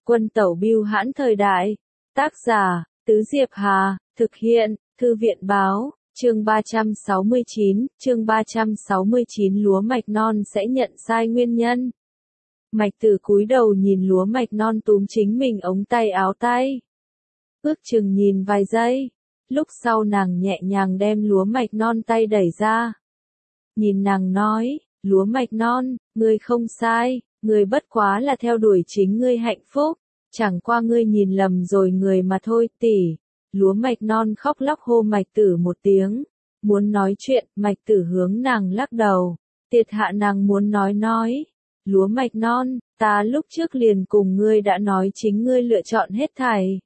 Quân tẩu bưu hãn thời đại. Tác giả, Tứ Diệp Hà, thực hiện, Thư viện báo, chương 369, lúa mạch non sẽ nhận sai nguyên nhân. Mạch Tử cúi đầu nhìn lúa mạch non túm chính mình ống tay áo tay. Ước chừng nhìn vài giây, lúc sau nàng nhẹ nhàng đem lúa mạch non tay đẩy ra. Nhìn nàng nói, lúa mạch non, ngươi không sai, ngươi bất quá là theo đuổi chính ngươi hạnh phúc, chẳng qua ngươi nhìn lầm rồi người mà thôi tỷ. Lúa mạch non khóc lóc hô Mạch Tử một tiếng, muốn nói chuyện, Mạch Tử hướng nàng lắc đầu, tiệt hạ nàng muốn nói. Lúa mạch non, ta lúc trước liền cùng ngươi đã nói chính ngươi lựa chọn hết thảy.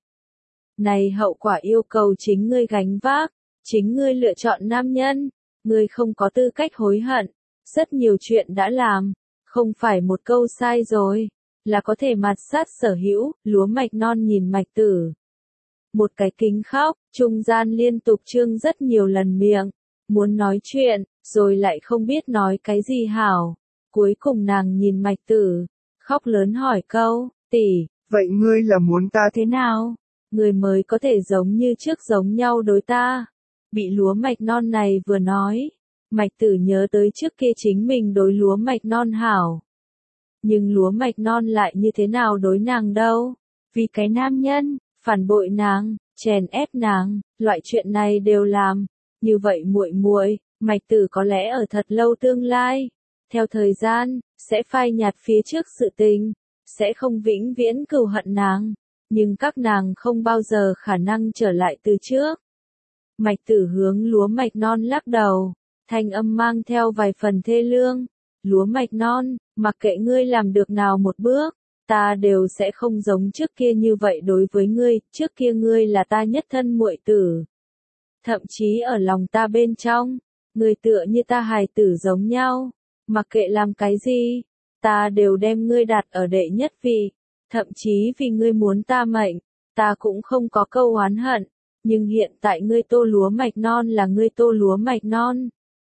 Này hậu quả yêu cầu chính ngươi gánh vác, chính ngươi lựa chọn nam nhân, ngươi không có tư cách hối hận, rất nhiều chuyện đã làm, không phải một câu sai rồi, là có thể mạt sát sở hữu. Lúa mạch non nhìn Mạch Tử. Một cái kính khóc, trung gian liên tục trương rất nhiều lần miệng, muốn nói chuyện, rồi lại không biết nói cái gì hảo. Cuối cùng nàng nhìn Mạch Tử, khóc lớn hỏi câu, tỷ, vậy ngươi là muốn ta thế nào? Người mới có thể giống như trước giống nhau đối ta. Bị lúa mạch non này vừa nói, Mạch Tử nhớ tới trước kia chính mình đối lúa mạch non hảo. Nhưng lúa mạch non lại như thế nào đối nàng đâu? Vì cái nam nhân, phản bội nàng, chèn ép nàng, loại chuyện này đều làm. Như vậy muội, Mạch Tử có lẽ ở thật lâu tương lai, theo thời gian, sẽ phai nhạt phía trước sự tình, sẽ không vĩnh viễn cừu hận nàng, nhưng các nàng không bao giờ khả năng trở lại từ trước. Mạch Tử hướng lúa mạch non lắc đầu, thanh âm mang theo vài phần thê lương. Lúa mạch non, mặc kệ ngươi làm được nào một bước, ta đều sẽ không giống trước kia như vậy đối với ngươi, trước kia ngươi là ta nhất thân muội tử. Thậm chí ở lòng ta bên trong, ngươi tựa như ta hài tử giống nhau, mặc kệ làm cái gì, ta đều đem ngươi đặt ở đệ nhất vị, thậm chí vì ngươi muốn ta mệnh, ta cũng không có câu oán hận, nhưng hiện tại ngươi tô lúa mạch non là ngươi tô lúa mạch non.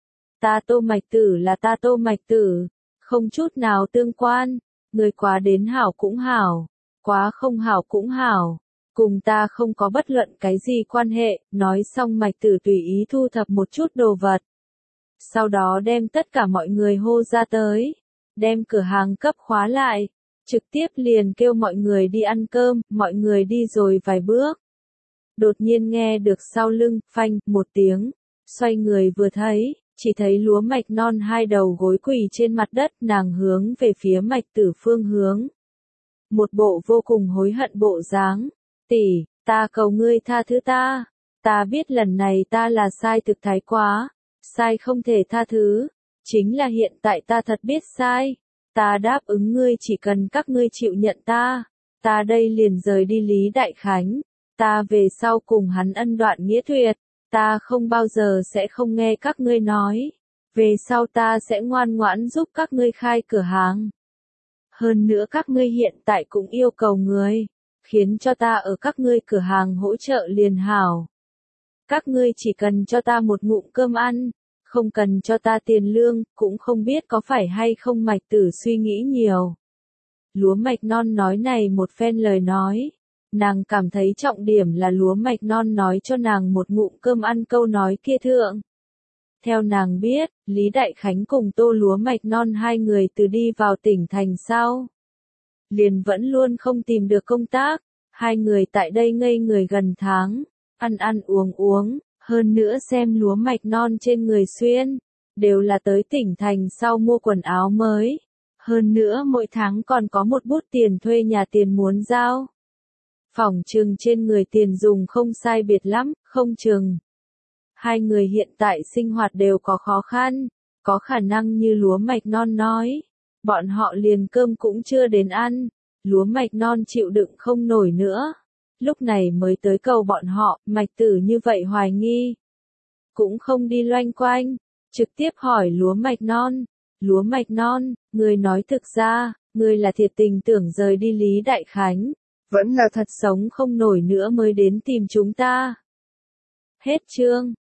Ta tô Mạch Tử là ta tô Mạch Tử, không chút nào tương quan, ngươi quá đến hảo cũng hảo, quá không hảo cũng hảo, cùng ta không có bất luận cái gì quan hệ. Nói xong Mạch Tử tùy ý thu thập một chút đồ vật. Sau đó đem tất cả mọi người hô ra tới, đem cửa hàng cấp khóa lại, trực tiếp liền kêu mọi người đi ăn cơm. Mọi người đi rồi vài bước. Đột nhiên nghe được sau lưng, phanh, một tiếng, xoay người vừa thấy, chỉ thấy lúa mạch non hai đầu gối quỳ trên mặt đất, nàng hướng về phía Mạch Tử phương hướng. Một bộ vô cùng hối hận bộ dáng, tỷ, ta cầu ngươi tha thứ ta biết lần này ta là sai thực thái quá, sai không thể tha thứ, chính là hiện tại ta thật biết sai, ta đáp ứng ngươi chỉ cần các ngươi chịu nhận ta đây liền rời đi Lý Đại Khánh, ta về sau cùng hắn ân đoạn nghĩa tuyệt. Ta không bao giờ sẽ không nghe các ngươi nói, về sau ta sẽ ngoan ngoãn giúp các ngươi khai cửa hàng. Hơn nữa các ngươi hiện tại cũng yêu cầu người, khiến cho ta ở các ngươi cửa hàng hỗ trợ liền hảo. Các ngươi chỉ cần cho ta một ngụm cơm ăn, không cần cho ta tiền lương, cũng không biết có phải hay không. Mạch Tử suy nghĩ nhiều. Lúa mạch non nói này một phen lời nói. Nàng cảm thấy trọng điểm là lúa mạch non nói cho nàng một ngụm cơm ăn câu nói kia thượng. Theo nàng biết, Lý Đại Khánh cùng tô lúa mạch non hai người từ đi vào tỉnh thành sau, liền vẫn luôn không tìm được công tác, hai người tại đây ngây người gần tháng, ăn uống, hơn nữa xem lúa mạch non trên người xuyên, đều là tới tỉnh thành sau mua quần áo mới, hơn nữa mỗi tháng còn có một bút tiền thuê nhà tiền muốn giao. Phỏng chừng trên người tiền dùng không sai biệt lắm, không chừng. Hai người hiện tại sinh hoạt đều có khó khăn, có khả năng như lúa mạch non nói. Bọn họ liền cơm cũng chưa đến ăn, lúa mạch non chịu đựng không nổi nữa. Lúc này mới tới cầu bọn họ. Mạch Tử như vậy hoài nghi. Cũng không đi loanh quanh, trực tiếp hỏi lúa mạch non, ngươi nói thực ra, ngươi là thiệt tình tưởng rời đi Lý Đại Khánh. Vẫn là thật sống không nổi nữa mới đến tìm chúng ta. Hết chương.